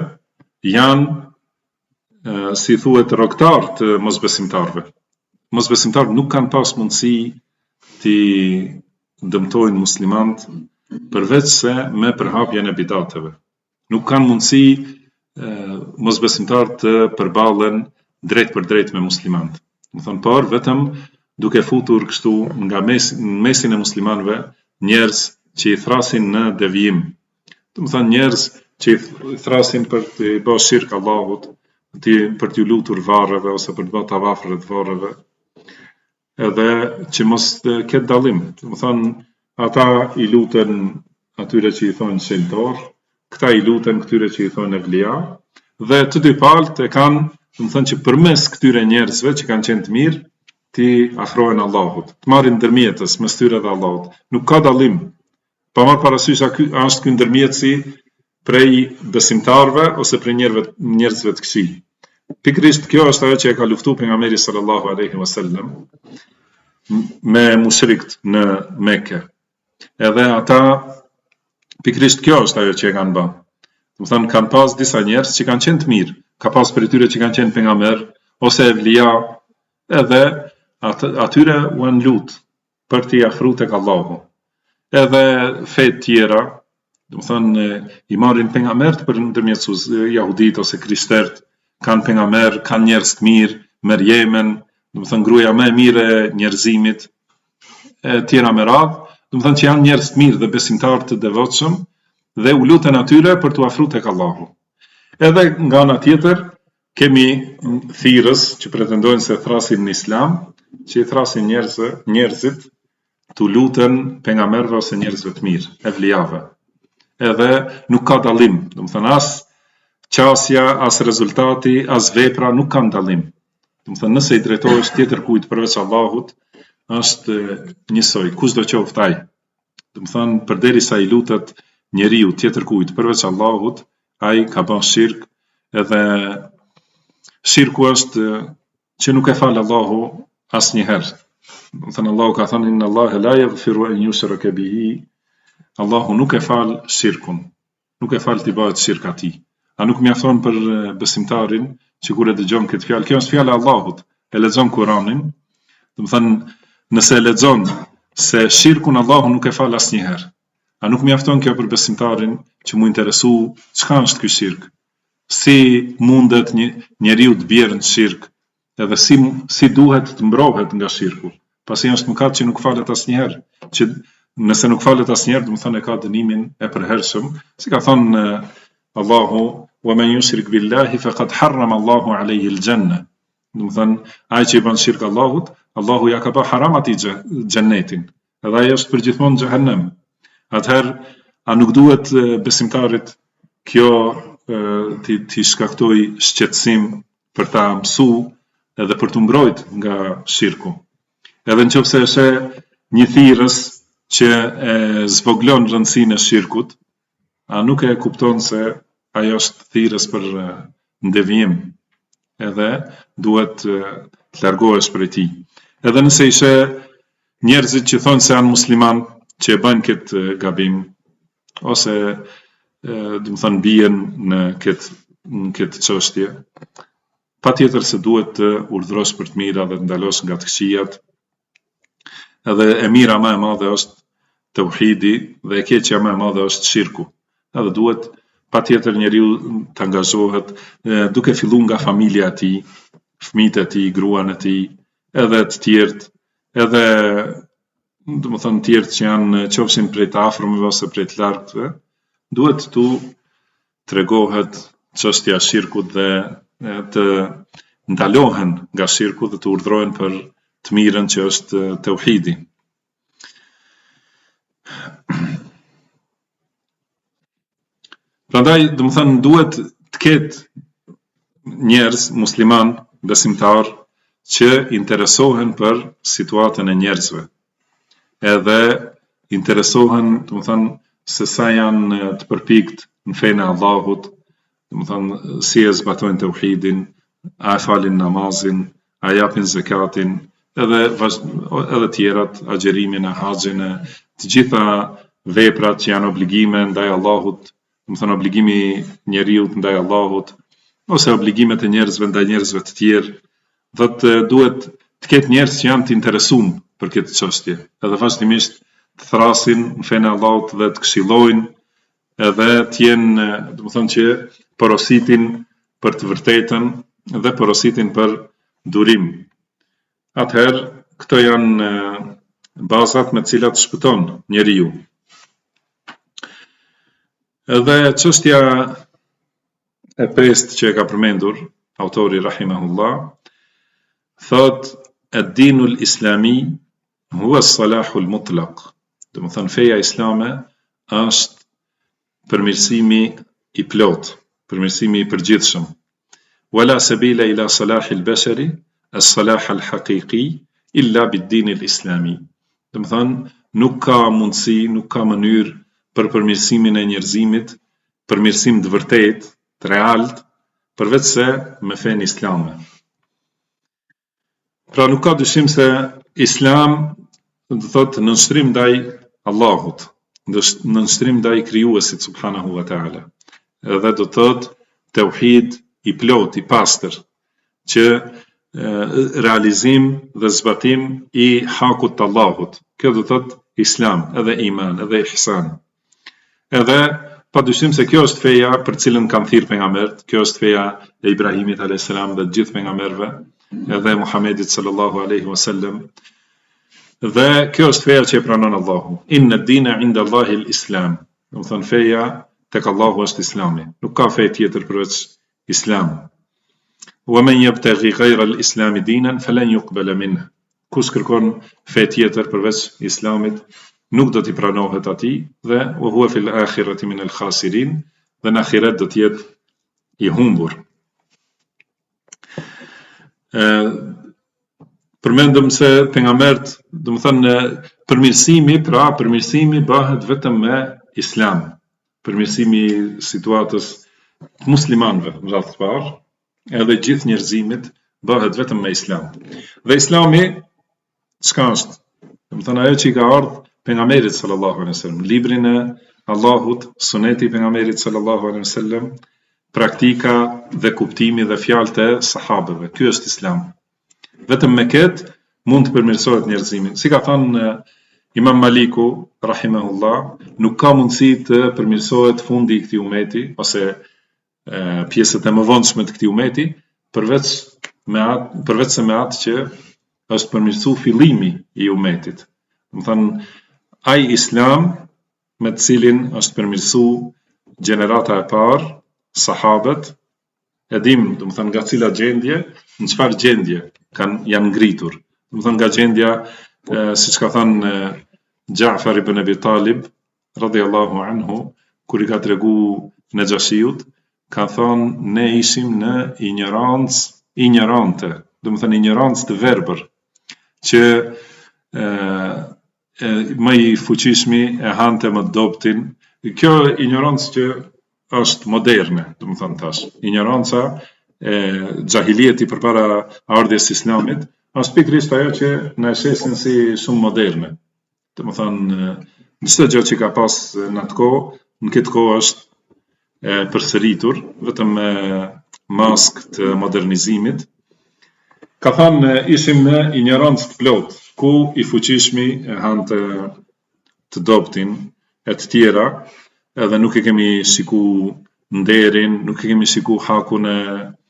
Speaker 2: janë si thuhet rrogtar të mosbesimtarëve. Mosbesimtarët nuk kanë pas mundësi të dëmtojnë muslimanët përveç se me përhapjen e bidateve. Nuk kanë mundësi mosbesimtarët të përballen drejt për drejt me muslimanët. Do thonë por vetëm duke futur kështu nga mesin e muslimanëve njerëz që i thrasin në devijim. Do të thonë njerëz që i thrasin për të bërë shirk Allahut, për t'ju lutur varreve ose për të bërë tavafre të varreve. Edhe që mos ketë dallim. Do të thonë ata i luten atyre që i thonë shenjtor, këta i luten këtyre që i thonë evlia, dhe të dy palët e kanë, do të thonë që përmes këtyre njerëzve që kanë qenë të mirë, ti afrohen Allahut, të marrin ndërmjetës mes tyre dhe Allahut. Nuk ka dallim. Pa marrë parasysh ky është ky ndërmjetësi prej besimtarëve ose prej njerëzve të këqij. Pikërisht kjo është ajo që e ka luftuar pejgamberi sallallahu alaihi wasallam me mushrikët në Mekë. Edhe ata pikërisht kjo është ajo që e kanë bërë. Do të thonë kanë pas disa njerëz që kanë qenë të mirë, ka pas për tyre që kanë qenë pejgamber ose evlia, edhe atyre u anë lut për t'i afruar tek Allahu. Edhe fe tjera, do të thonë i marrin pejgambert për ndërmjetësues jahudit ose krishterët, kanë pejgamber, kanë njerëz të mirë, Merjemen, do të thonë gruaja më e mirë e njerëzimit, e tjera me radhë, do të thonë që janë njerëz të mirë dhe besimtarë të devotshëm dhe u luten atyre për t'u afruar tek Allahu. Edhe nga ana tjetër kemi thirrës që pretendojnë se thrasin në islam, që i thrasin njerëzit t'u luten pejgamberëve ose njerëzve të mirë, evlijave. Edhe nuk ka dallim, do të thonë as qasja, as rezultati, as vepra nuk kanë dallim. Do të thonë nëse i drejtohesh tjetër kujt përveç Allahut, është njësoj, kushdo qoftë ai. Do të thonë përderisa i lutet njeriu tjetër kujt përveç Allahut, ai ka bën shirk, edhe shirku është që nuk e fal Allahu asnjëherë. Do të thënë Allahu ka thënë inna Allaha la yaghfiru an yushraka bihi. Allahu nuk e fal shirkun. Nuk e fal t'i bëhet shirk atij. A nuk mjafton për besimtarin që kur e dëgjon këtë fjalë, kjo është fjala e Allahut, e lexon Kur'anin. Do të thënë nëse e lexon se shirkun Allahu nuk e fal asnjëherë. A nuk mjafton kjo për besimtarin që mu interesu çka është ky shirk? Si mundet njeriu të bjerë në shirk? Edhe si duhet të mbrohet nga shirku? Pasi është mëkat që nuk falet asnjëherë, që nëse nuk falet asnjëherë, do të thonë e ka dënimin e përhershëm, si ka thënë Allahu, wa man yushrik billahi faqad harrama Allahu alayhi al-janna. Do të thonë ai që i bën shirk Allahut, Allahu ja ka bërë haram atij xhennetin. Edhe ai është përgjithmonë në xhehenem. Atëherë a nuk duhet besimtarit kjo t'i shkaktoj shqetësim për ta mësu edhe për t'u mbrojt nga shirku. Edhe nëse është një thirrës që e zvoglon rëndësinë e shirkut, a nuk e kupton se ajo është thirrës për ndevijim, edhe duhet të largohesh prej tij. Edhe nëse ishe njerëzit që thonë se janë musliman, që e bëjnë këtë gabim, ose do të thonë bien në këtë çështje, patjetër se duhet të urdhërosh për të mira dhe të ndalosh nga të këqijat. Edhe e mira më e madhe është tauhidi dhe e keqja më e madhe është shirku. Edhe duhet patjetër njeriu të angazhohet duke filluar nga familja e tij, fëmijët e tij, gruan e tij, edhe të tjerët, edhe do të thonë tjerë që janë qofshin prej të afërmëve ose prej të largëve, duhet tu tregohet çështja e shirkut dhe të ndalohen nga shirku dhe të urdhrohen për të mirën që është tauhidi. Prandaj, do të thonë duhet të ketë njerëz musliman, besimtar, që interesohen për situatën e njerëzve, edhe interesohen, do të thënë, se sa janë të përpikt në fenë e Allahut, do të thënë, si e zbatojnë tauhidin, a e falin namazin, a japin zakatin, edhe tjerat, agjerimin e haxhin, të gjitha veprat që janë obligime ndaj Allahut, do të thënë obligimi njeriut ndaj Allahut, ose obligimet e njerëzve ndaj njerëzve të tjerë, dhe duhet të ketë njerëz që janë të interesuar për këtë çështje, edhe vazhdimisht të thrasin në fenë e Allahut dhe të këshillojnë, edhe të jenë, do të thënë, që porositin për të vërtetën dhe porositin për durim. Atëherë, këto janë bazat me të cilat shpëton njeriu. Edhe çështja e pestë që e ka përmendur autori rahimahullah, thot ad-dinul islami huwa as-salahul mutlaq. Do të thënë, feja islame është përmirësimi i plot, përmirësimi i përgjithshëm. Wala sabila ila salahil bashari as-salah al-haqiqi illa bid-din al-islami. Do të thënë, nuk ka mundësi, nuk ka mënyrë për përmirësimin e njerëzimit, përmirësim të vërtet, të realt, përveç se me fenë islame. Pra nuk ka dyshim se islam do të thotë nënshtrim ndaj Allahut, nënshtrim ndaj krijuesit subhanahu wa taala. Edhe do të thotë tauhid i plot, i pastër, që realizim dhe zbatim i hakut të Allahut. Kjo do të thotë islam, edhe iman, edhe ihsan. Edhe pa dyshim se kjo është feja për cilën kanë thirrë pejgamberët, kjo është feja e Ibrahimit alayhis salam dhe të gjithë pejgamberëve, edhe Muhamedit sallallahu alaihi wasallam. Dhe kjo është feja që e pranon Allahu. Inna ad-dina 'inda Allahi al-Islam. Do të thonë feja tek Allahu është Islami. Nuk ka fe tjetër përveç Islam. Wa man yabtaghi ghayra al-Islam dinan falan yuqbala minhu. Kush kërkon fe tjetër përveç Islamit, nuk do t'i pranohet atij, dhe wa huwa fil akhirati min al-khasirin, dhe në ahiret do të jetë i humbur. Përmendëm se pejgamberët, do të thënë, përmirësimi bëhet vetëm me Islam, përmirësimi i situatës të muslimanëve në radhë të parë, edhe gjithë njerëzimit bëhet vetëm me Islam. Dhe Islami çka është? Do të thënë, ajo që i ka ardhur pejgamberit sallallahu alaihi wasallam, librin e Allahut, suneti i pejgamberit sallallahu alaihi wasallam, praktika dhe kuptimi dhe fjalët e sahabëve. Ky është Islam. Vetëm me këtë mund të përmirësohet njerëzimi. Si ka thënë Imam Maliku rahimahullah, nuk ka mundësi të përmirësohet fundi i këtij umeti ose pjesët e mëvonshme të këtij umeti përveç se me atë që është përmirësuar fillimi i umetit. Do të thënë, ai Islam me të cilin është përmirësuar gjenerata e parë, sahabët, e dim, do të thënë, nga cila gjendje, në çfarë gjendje janë ngritur. Do të thënë, nga gjendja, siç ka thënë Ja'far ibn Abi Talib radhiyallahu anhu, kur i ka tregu Nejashiut, ka thënë, ne ishim në ignorante, do të thënë ignorancë të verbër, që më i fuqishmi e hante më dobtin. Kjo ignorancë që është moderne, do të thënë tash. Ignoranca e xahilieti përpara ardhjes së Islamit është pikërisht ajo që na e shesin si shumë moderne. Do të thënë, çdo gjë që ka pas në atë kohë, në këtë kohë është përsëritur, vetëm me maskë të modernizimit. Ka thënë, ishim në ignorancë të plotë, ku i fuqishmi e hante të dobtin e të tjera, edhe nuk e kemi shiku nderin, nuk e kemi shiku hakun e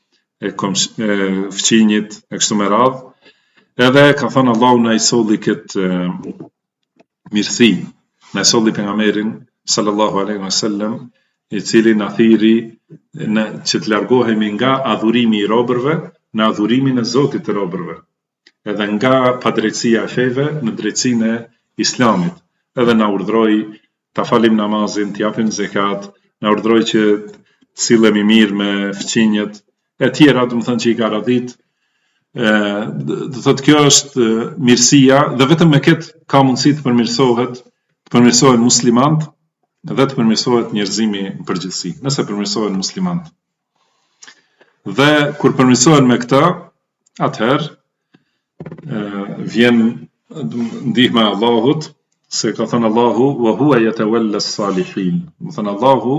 Speaker 2: fëqinjit e kështu me radhë, edhe ka thënë Allahu na i solli këtë mirësi, na i solli pejgamberin sallallahu alaihi wasallam, i cili na thiri që të largohemi nga adhurimi i robërve në adhurimin e Zotit të robërve, edhe nga padrejtësia e feve në drejtësinë e Islamit, edhe na urdhroi ta falim namazin, të japim zekat, na urdhroi që të sillemi mirë me fëqinjet e tjera, do të thënë, që i ka radhit do thotë kjo është mirësia dhe vetëm me këtë ka mundësi të përmirësohen muslimanët dhe të përmirësohet njerëzimi në përgjithësi, nëse përmirësohen muslimanët. Dhe kur përmirësohen me këta, atëherë vjen ndihma e Allahut, se ka thënë Allahu wa huwa yatawalla as-salihin. Do thënë Allahu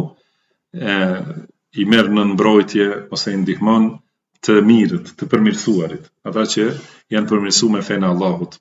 Speaker 2: i merr në mbrojtje ose i ndihmon të mirët, të përmirësuarit, ata që janë përmirësuar me fenë e Allahut.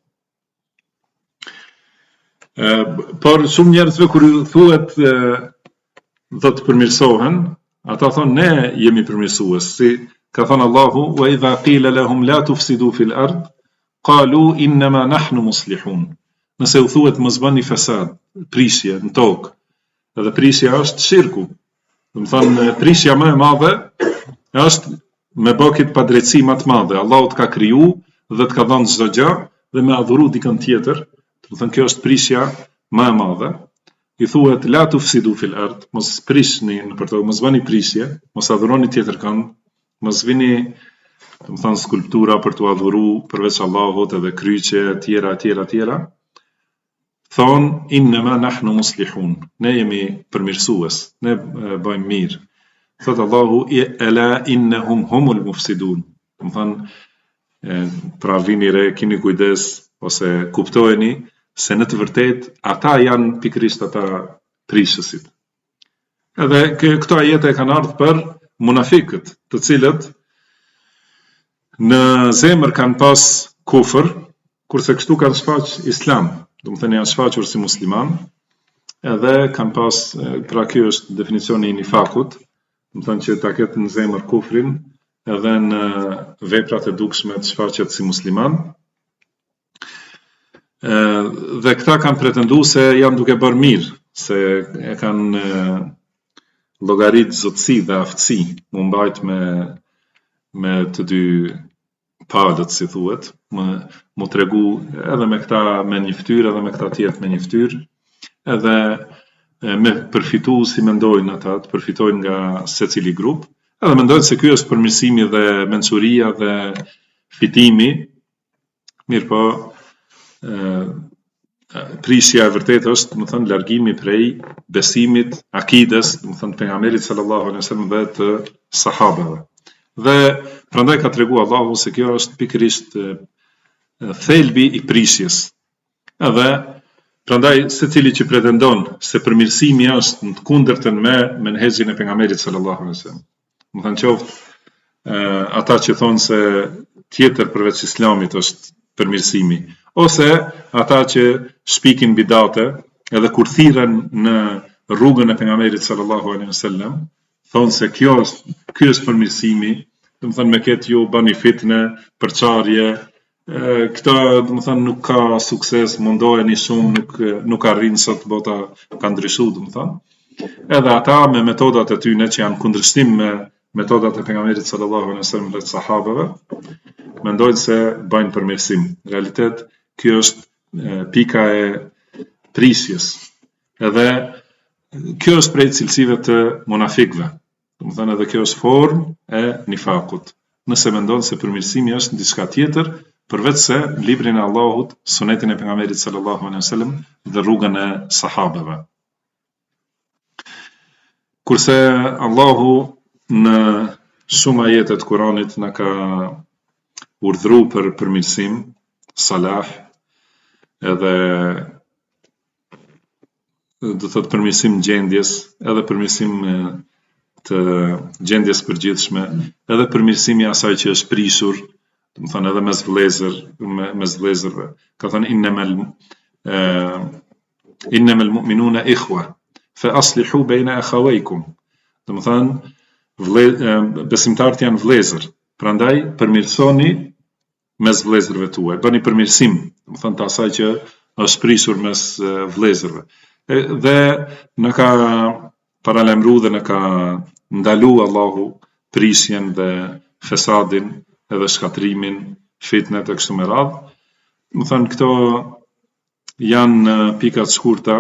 Speaker 2: Por shumë njerëzve kur thuhet do të përmirësohen, ata thonë ne jemi përmirësues, si ka thënë Allahu wa idha qila lahum la tufsidu fil ard qalu innama nahnu muslihun. Nëse u thuhet mos bëni fesad, prishje në tokë, edhe prishja është shirku. Do të thonë prishja më e madhe është me bëkit pa drejtësi më të madhe. Allahu të ka kriju dhe të ka dhënë çdo gjë dhe me adhuru dikën tjetër. Do të thonë kjo është prishja më e madhe. I thuhet la tufsidu fil ard, mos prishni nëpër tokë, mos bëni prishje, mos adhuroni tjetër kënd, mos vini, do të thonë skulptura për të adhuru përveç Allahut edhe kryqe tjera. Thonë innama nahnu muslihun, ne jemi përmirësues, ne bëjmë mirë. Thotë Allahu ela innahum humul mufsidun. Do të thonë pra vini re, keni kujdes ose kuptojeni se në të vërtetë ata janë pikërisht ata prishësit. Edhe këto ajete kanë ardhur për munafikët, të cilët në zemër kanë pas kufër, kurse kështu kanë shfaq islam. Do të thënë janë shfaqur si musliman, edhe kanë pas, pra kjo është definicioni i nifakut, do të thënë që ta ketë në zemër kufrin, edhe në veprat e dukshme të shfaqet si musliman. Dhe këta kanë pretenduar se janë duke bërë mirë, se e kanë llogarit zotësi dhe aftësi, mu mbajt me të dy palët, si thuhet, mu tregu edhe me këta me një ftyrë, edhe me këta tjetë me një ftyrë, edhe me përfitu si mendojnë ata, të përfitojnë nga secili grup, edhe mendojnë se ky është përmirësimi dhe mençuria dhe fitimi, mirë po, prishja e vërtetë është, do të thënë, largimi prej besimit, akides, do të thënë pejgamberit sallallahu alaihi wasallam dhe të sahabeve. Dhe prandaj ka treguar Allahu se kjo është pikërisht thelbi i prishjes. Edhe prandaj secili që pretendon se përmirësimi është në të kundërtën me menhexhin e pejgamberit sallallahu alaihi wasallam. Do thënë qoftë ata që thonë se tjetër përveç islamit është përmirësimi, ose ata që shpikin bidate, edhe kur thirren në rrugën e pejgamberit sallallahu alaihi wasallam, thonë se ky është përmirësimi, do të thënë me këtë ju bani fitne, përçarje, këta do të thënë nuk ka sukses, mundoheni shumë, nuk arrin sot bota ka ndryshuar, do të thënë. Edhe ata me metodat e tyre që janë kundërshtim me metodat e pejgamberit sallallahu alaihi wasallam dhe të sahabeve, mendojnë se bëjnë përmirësim. Në realitet, kjo është pika e prishjes. Edhe kjo është prej cilësive të munafikëve. Do të thënë edhe kjo është formë e nifakut. Nëse mendon se përmirësimi është diçka tjetër, përveç se librin e Allahut, sunetin e pejgamberit sallallahu alaihi wasallam dhe rrugën e sahabeve. Kurse Allahu në shumë ajete të Kuranit na ka urdhëruar për përmirësim, salah, edhe do të thotë përmirësim gjendjes, edhe përmirësim të gjendjes përgjithshme, edhe përmirësimi asaj që është prishur, do të thonë edhe mes vëllezërve. Ka thënë innamal mu'minuna ikhwa fa aslihu bayna akhawaykum. Do të thonë besimtarët janë vëllezër, prandaj përmirësoni mes vëllezërve tuaj, bëni përmirësim, do të thonë të asaj që është prishur mes vëllezërve. Dhe në ka paralemru dhe në ka ndalu Allahu prishjen dhe fesadin edhe shkatrimin, fitnet e kështu me radhë. Më thënë këto janë pikat shkurta,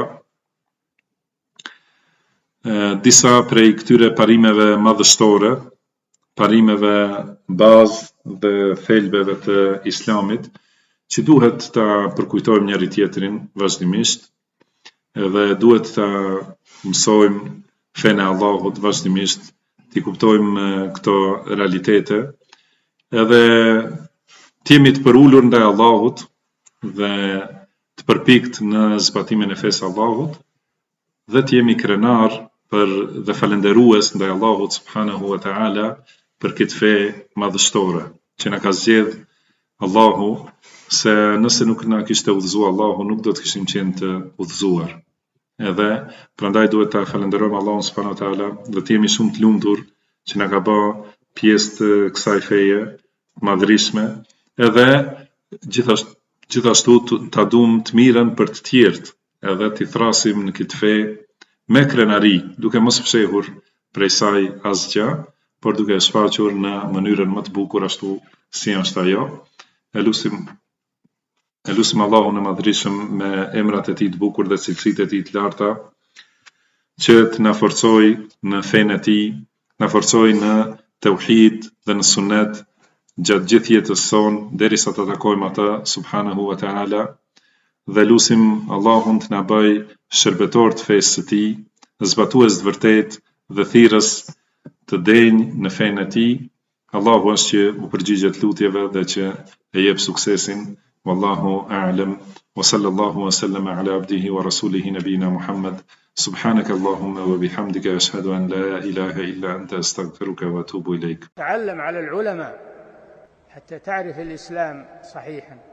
Speaker 2: disa prej këtyre parimeve madhështore parimeve bazë dhe thelbeve të islamit, që duhet ta përkujtojmë njëri tjetrin vazhdimisht, edhe duhet ta mësojmë fenë e Allahut vazhdimisht, t'i kuptojmë këto realitete, edhe t'jemi të përullur ndaj Allahut dhe të përpikt në zbatimin e fesë Allahut, dhe t'jemi krenar dhe falenderues ndaj Allahut subhanahu wa ta'ala për këtë fe madhështore që na ka zgjedh Allahu, se nëse nuk na kishte udhëzuar Allahu nuk do të kishim qenë të udhëzuar. Edhe prandaj duhet ta falenderojmë Allahun subhanahu wa ta'ala dhe të jemi shumë të lumtur që na ka bë pjesë të kësaj feje madhërishme, edhe gjithashtu ta duam të mirën për të tjerët, edhe t'i thrasim në këtë fe me krenari, duke mos fshehur prej saj asgjë, por duke e shfaqur në mënyrën më të bukur ashtu si është ajo. E lutim Allahun e madhërisëm me emrat e tij të bukur dhe cilësitë e tij të larta, që të na forcoj në fenë e tij, na forcoj në tauhid dhe në sunet gjatë gjithë jetës sonë derisa të takojmë atë subhanahu wa ta'ala, dhe lutim Allahun të na bëj shërbetor të fesë së tij, zbatues të vërtet dhe thirrës të denj në fenë e tij. Allahu është që u përgjigjet lutjeve dhe që e jep suksesin. Wallahu a'lam, wa sallallahu wa sallama ala abdihi wa rasulihi nabina Muhammad. Subhanaka Allahumma wa bihamdika ashhadu an la ilaha illa anta astaghfiruka wa atubu ilayk.
Speaker 1: تعلم على العلماء حتى تعرف الإسلام صحيحا.